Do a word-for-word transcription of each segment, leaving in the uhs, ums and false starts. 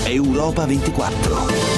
Europa ventiquattro.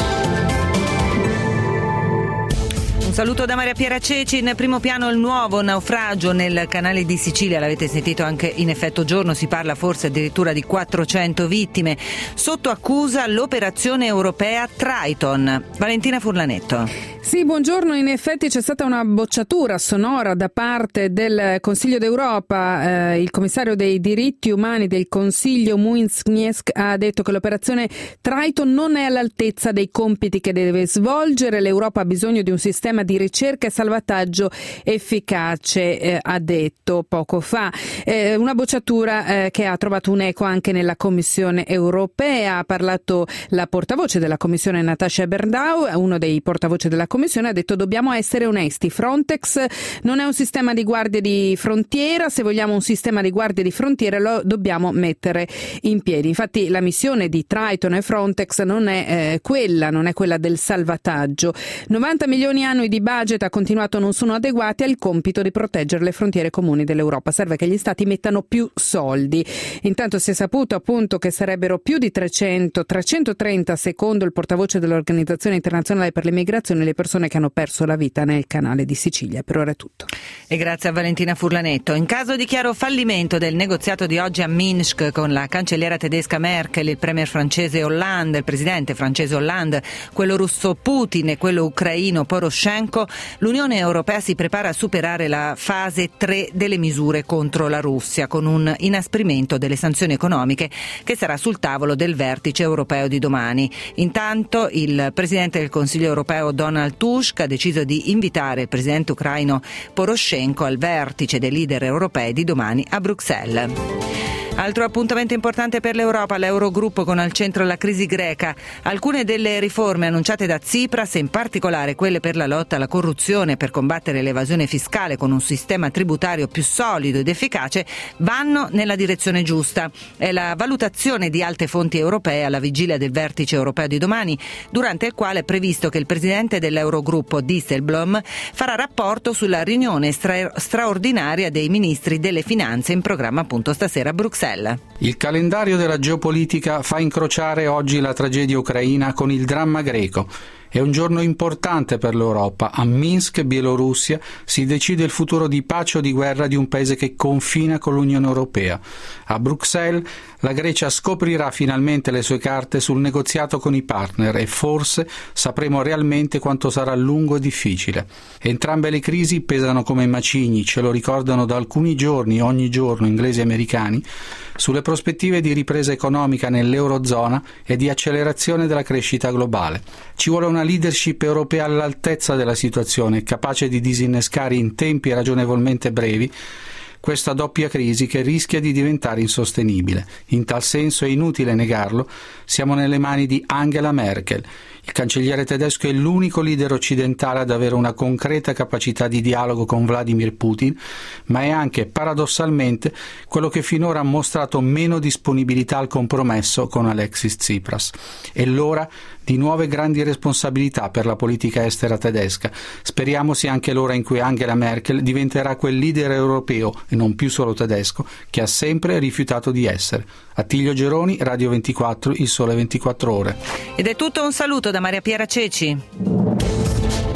Un saluto da Maria Piera Ceci. In primo piano il nuovo naufragio nel canale di Sicilia, l'avete sentito anche in effetto giorno, si parla forse addirittura di quattrocento vittime. Sotto accusa l'operazione europea Triton. Valentina Furlanetto. Sì, buongiorno. In effetti c'è stata una bocciatura sonora da parte del Consiglio d'Europa. Eh, il commissario dei diritti umani del Consiglio Muižnieks ha detto che l'operazione Triton non è all'altezza dei compiti che deve svolgere. L'Europa ha bisogno di un sistema di ricerca e salvataggio efficace, eh, ha detto poco fa. Eh, una bocciatura eh, che ha trovato un eco anche nella Commissione europea. Ha parlato la portavoce della Commissione Natasha Berdau, uno dei portavoce della Commissione ha detto: dobbiamo essere onesti, Frontex non è un sistema di guardie di frontiera, se vogliamo un sistema di guardie di frontiera lo dobbiamo mettere in piedi. Infatti la missione di Triton e Frontex non è eh, quella, non è quella del salvataggio. novanta milioni annui di budget, ha continuato, non sono adeguati al compito di proteggere le frontiere comuni dell'Europa. Serve che gli stati mettano più soldi. Intanto si è saputo appunto che sarebbero più di trecento, trecentotrenta secondo il portavoce dell'Organizzazione Internazionale per le Migrazioni le persone che hanno perso la vita nel canale di Sicilia. Per ora è tutto. E grazie a Valentina Furlanetto. In caso di chiaro fallimento del negoziato di oggi a Minsk con la cancelliera tedesca Merkel, il premier francese Hollande, il presidente francese Hollande, quello russo Putin e quello ucraino Poroshenko, l'Unione Europea si prepara a superare la fase tre delle misure contro la Russia con un inasprimento delle sanzioni economiche che sarà sul tavolo del vertice europeo di domani. Intanto il presidente del Consiglio europeo Donald Tusk ha deciso di invitare il presidente ucraino Poroshenko al vertice dei leader europei di domani a Bruxelles. Altro appuntamento importante per l'Europa, l'Eurogruppo con al centro la crisi greca. Alcune delle riforme annunciate da Tsipras, in particolare quelle per la lotta alla corruzione e per combattere l'evasione fiscale con un sistema tributario più solido ed efficace, vanno nella direzione giusta. È la valutazione di alte fonti europee alla vigilia del vertice europeo di domani, durante il quale è previsto che il presidente dell'Eurogruppo Dijsselbloem farà rapporto sulla riunione stra- straordinaria dei ministri delle finanze in programma appunto stasera a Bruxelles. Il calendario della geopolitica fa incrociare oggi la tragedia ucraina con il dramma greco. È un giorno importante per l'Europa. A Minsk, Bielorussia, si decide il futuro di pace o di guerra di un paese che confina con l'Unione Europea. A Bruxelles, la Grecia scoprirà finalmente le sue carte sul negoziato con i partner e forse sapremo realmente quanto sarà lungo e difficile. Entrambe le crisi pesano come macigni, ce lo ricordano da alcuni giorni, ogni giorno, inglesi e americani, sulle prospettive di ripresa economica nell'Eurozona e di accelerazione della crescita globale. Ci vuole una leadership europea all'altezza della situazione, capace di disinnescare in tempi ragionevolmente brevi questa doppia crisi che rischia di diventare insostenibile. In tal senso, è inutile negarlo, siamo nelle mani di Angela Merkel. Il cancelliere tedesco è l'unico leader occidentale ad avere una concreta capacità di dialogo con Vladimir Putin, ma è anche, paradossalmente, quello che finora ha mostrato meno disponibilità al compromesso con Alexis Tsipras. È l'ora di nuove grandi responsabilità per la politica estera tedesca. Speriamo sia anche l'ora in cui Angela Merkel diventerà quel leader europeo, e non più solo tedesco, che ha sempre rifiutato di essere. Attilio Geroni, Radio ventiquattro, Il Sole ventiquattro Ore. Ed è tutto, un saluto da Maria Piera Ceci.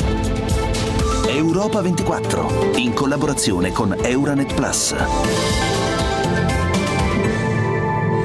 Europa ventiquattro, in collaborazione con Euranet Plus.